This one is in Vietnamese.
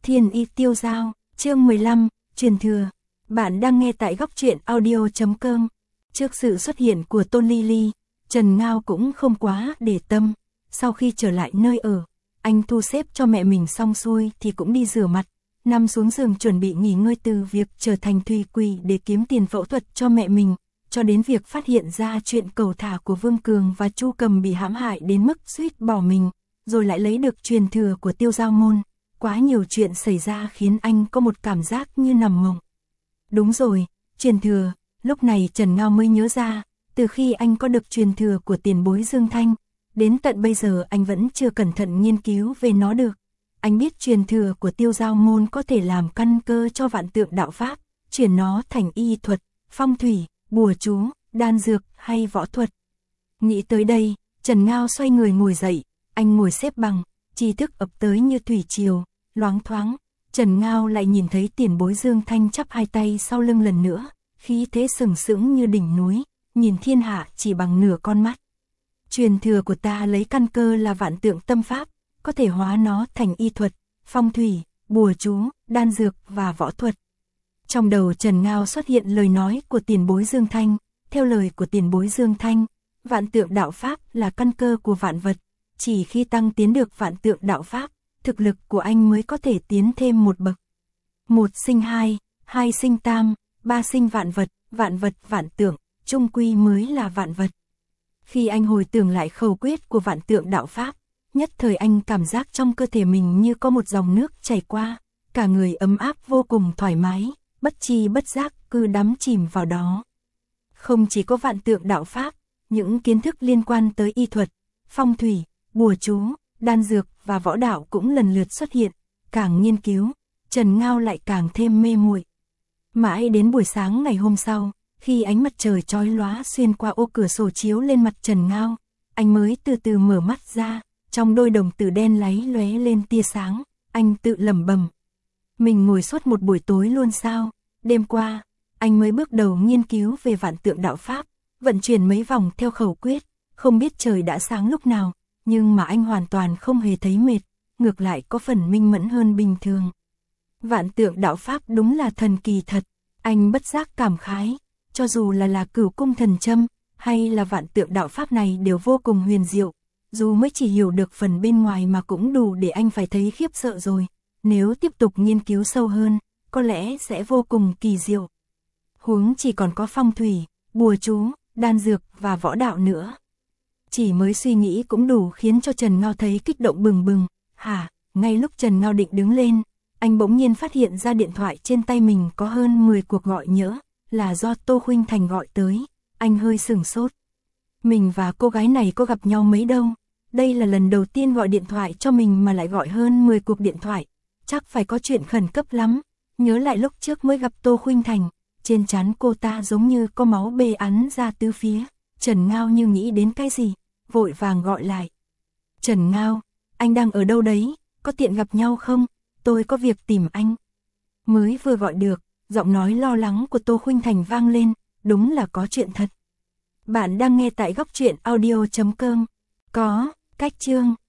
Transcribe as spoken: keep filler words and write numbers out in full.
Thiên Y Tiêu Dao, chương mười lăm, truyền thừa. Bạn đang nghe tại góc truyện audio chấm com. Trước sự xuất hiện của Tôn Ly Ly, Trần Ngao cũng không quá để tâm. Sau khi trở lại nơi ở, anh thu xếp cho mẹ mình xong xuôi thì cũng đi rửa mặt, nằm xuống giường chuẩn bị nghỉ ngơi từ việc trở thành thủy quỷ để kiếm tiền phẫu thuật cho mẹ mình, cho đến việc phát hiện ra chuyện cầu thả của Vương Cường và Chu Cầm bị hãm hại đến mức suýt bỏ mình, rồi lại lấy được truyền thừa của Tiêu Dao môn. Quá nhiều chuyện xảy ra khiến anh có một cảm giác như nằm mộng. Đúng rồi, truyền thừa, lúc này Trần Ngao mới nhớ ra, từ khi anh có được truyền thừa của tiền bối Dương Thanh, đến tận bây giờ anh vẫn chưa cẩn thận nghiên cứu về nó được. Anh biết truyền thừa của Tiêu Dao môn có thể làm căn cơ cho vạn tượng đạo pháp, chuyển nó thành y thuật, phong thủy, bùa chú, đan dược hay võ thuật. Nghĩ tới đây, Trần Ngao xoay người ngồi dậy, anh ngồi xếp bằng, tri thức ập tới như thủy triều, loáng thoáng. Trần Ngao lại nhìn thấy tiền bối Dương Thanh chắp hai tay sau lưng lần nữa, khí thế sừng sững như đỉnh núi, nhìn thiên hạ chỉ bằng nửa con mắt. Truyền thừa của ta lấy căn cơ là vạn tượng tâm pháp, có thể hóa nó thành y thuật, phong thủy, bùa chú, đan dược và võ thuật. Trong đầu Trần Ngao xuất hiện lời nói của tiền bối Dương Thanh, theo lời của tiền bối Dương Thanh, vạn tượng đạo pháp là căn cơ của vạn vật, chỉ khi tăng tiến được vạn tượng đạo pháp, thực lực của anh mới có thể tiến thêm một bậc. Một sinh hai, hai sinh tam, ba sinh vạn vật, vạn vật vạn tượng, chung quy mới là vạn vật. Khi anh hồi tưởng lại khẩu quyết của vạn tượng đạo pháp, nhất thời anh cảm giác trong cơ thể mình như có một dòng nước chảy qua, cả người ấm áp vô cùng thoải mái, bất chi bất giác cứ đắm chìm vào đó. Không chỉ có vạn tượng đạo pháp, những kiến thức liên quan tới y thuật, phong thủy, bùa chú, đan dược và võ đạo cũng lần lượt xuất hiện, càng nghiên cứu, Trần Ngao lại càng thêm mê muội. Mãi đến buổi sáng ngày hôm sau, khi ánh mặt trời chói lóa xuyên qua ô cửa sổ chiếu lên mặt Trần Ngao, anh mới từ từ mở mắt ra, trong đôi đồng tử đen láy lóe lên tia sáng, anh tự lẩm bẩm. Mình ngồi suốt một buổi tối luôn sao? Đêm qua, anh mới bước đầu nghiên cứu về vạn tượng đạo pháp, vận chuyển mấy vòng theo khẩu quyết, không biết trời đã sáng lúc nào, nhưng mà anh hoàn toàn không hề thấy mệt, ngược lại có phần minh mẫn hơn bình thường. Vạn tượng đạo pháp đúng là thần kỳ thật, anh bất giác cảm khái, cho dù là là Cửu Cung Thần Châm, hay là vạn tượng đạo pháp này đều vô cùng huyền diệu, dù mới chỉ hiểu được phần bên ngoài mà cũng đủ để anh phải thấy khiếp sợ rồi, nếu tiếp tục nghiên cứu sâu hơn, có lẽ sẽ vô cùng kỳ diệu. Huống chỉ còn có phong thủy, bùa chú, đan dược và võ đạo nữa. Chỉ mới suy nghĩ cũng đủ khiến cho Trần Ngao thấy kích động bừng bừng. Hả, ngay lúc Trần Ngao định đứng lên, anh bỗng nhiên phát hiện ra điện thoại trên tay mình có hơn mười cuộc gọi nhỡ, là do Tô Khuynh Thành gọi tới. Anh hơi sửng sốt. Mình và cô gái này có gặp nhau mấy đâu, đây là lần đầu tiên gọi điện thoại cho mình mà lại gọi hơn mười cuộc điện thoại, chắc phải có chuyện khẩn cấp lắm. Nhớ lại lúc trước mới gặp Tô Khuynh Thành, trên trán cô ta giống như có máu bê ắn ra tứ phía. Trần Ngao như nghĩ đến cái gì, vội vàng gọi lại. Trần Ngao, anh đang ở đâu đấy, có tiện gặp nhau không? Tôi có việc tìm anh. Mới vừa gọi được, giọng nói lo lắng của Tô Khuynh Thành vang lên, đúng là có chuyện thật. Bạn đang nghe tại góc truyện audio chấm com. Có, cách chương.